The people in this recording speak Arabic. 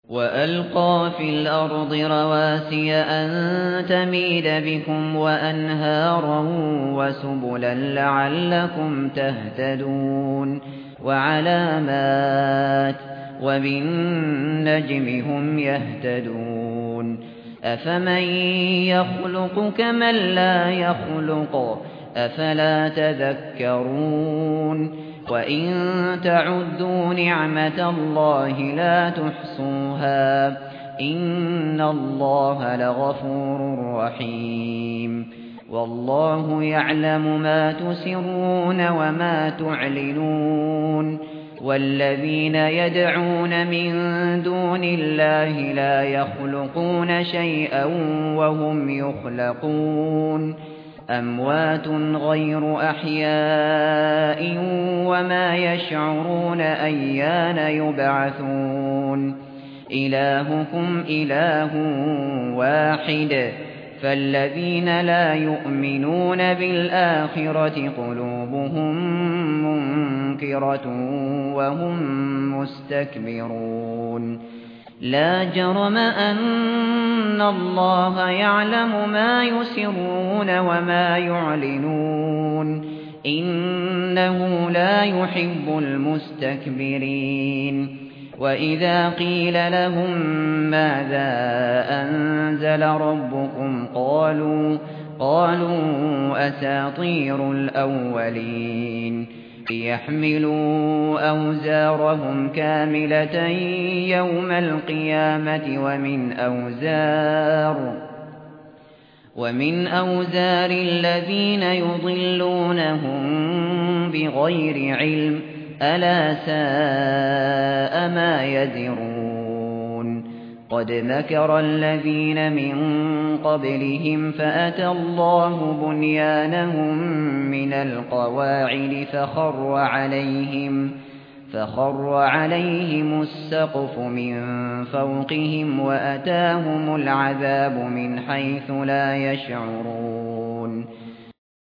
وألقى في الأرض رواسي أن تميد بكم وأنهارا وسبلا لعلكم تهتدون وعلامات وبالنجم هم يهتدون أفمن يخلق كمن لا يخلق أفلا تذكرون وإن تعدوا نعمة الله لا تحصوها إن الله لغفور رحيم والله يعلم ما تسرون وما تعلنون والذين يدعون من دون الله لا يخلقون شيئا وهم يخلقون أموات غير أحياء وما يشعرون أيان يبعثون إلهكم إله واحد فالذين لا يؤمنون بالآخرة قلوبهم منكرة وهم مستكبرون لا جرم أن الله يعلم ما يسرون وما يعلنون إنه لا يحب المستكبرين وإذا قيل لهم ماذا أنزل ربكم قالوا أساطير الأولين ليحملوا أوزارهم كاملة يوم القيامة ومن أوزار الذين يضلونهم بغير علم ألا ساء ما يزرون قد مكر الذين من قبلهم فأتى الله بنيانهم من القواعد فخر عليهم السقف من فوقهم وأتاهم العذاب من حيث لا يشعرون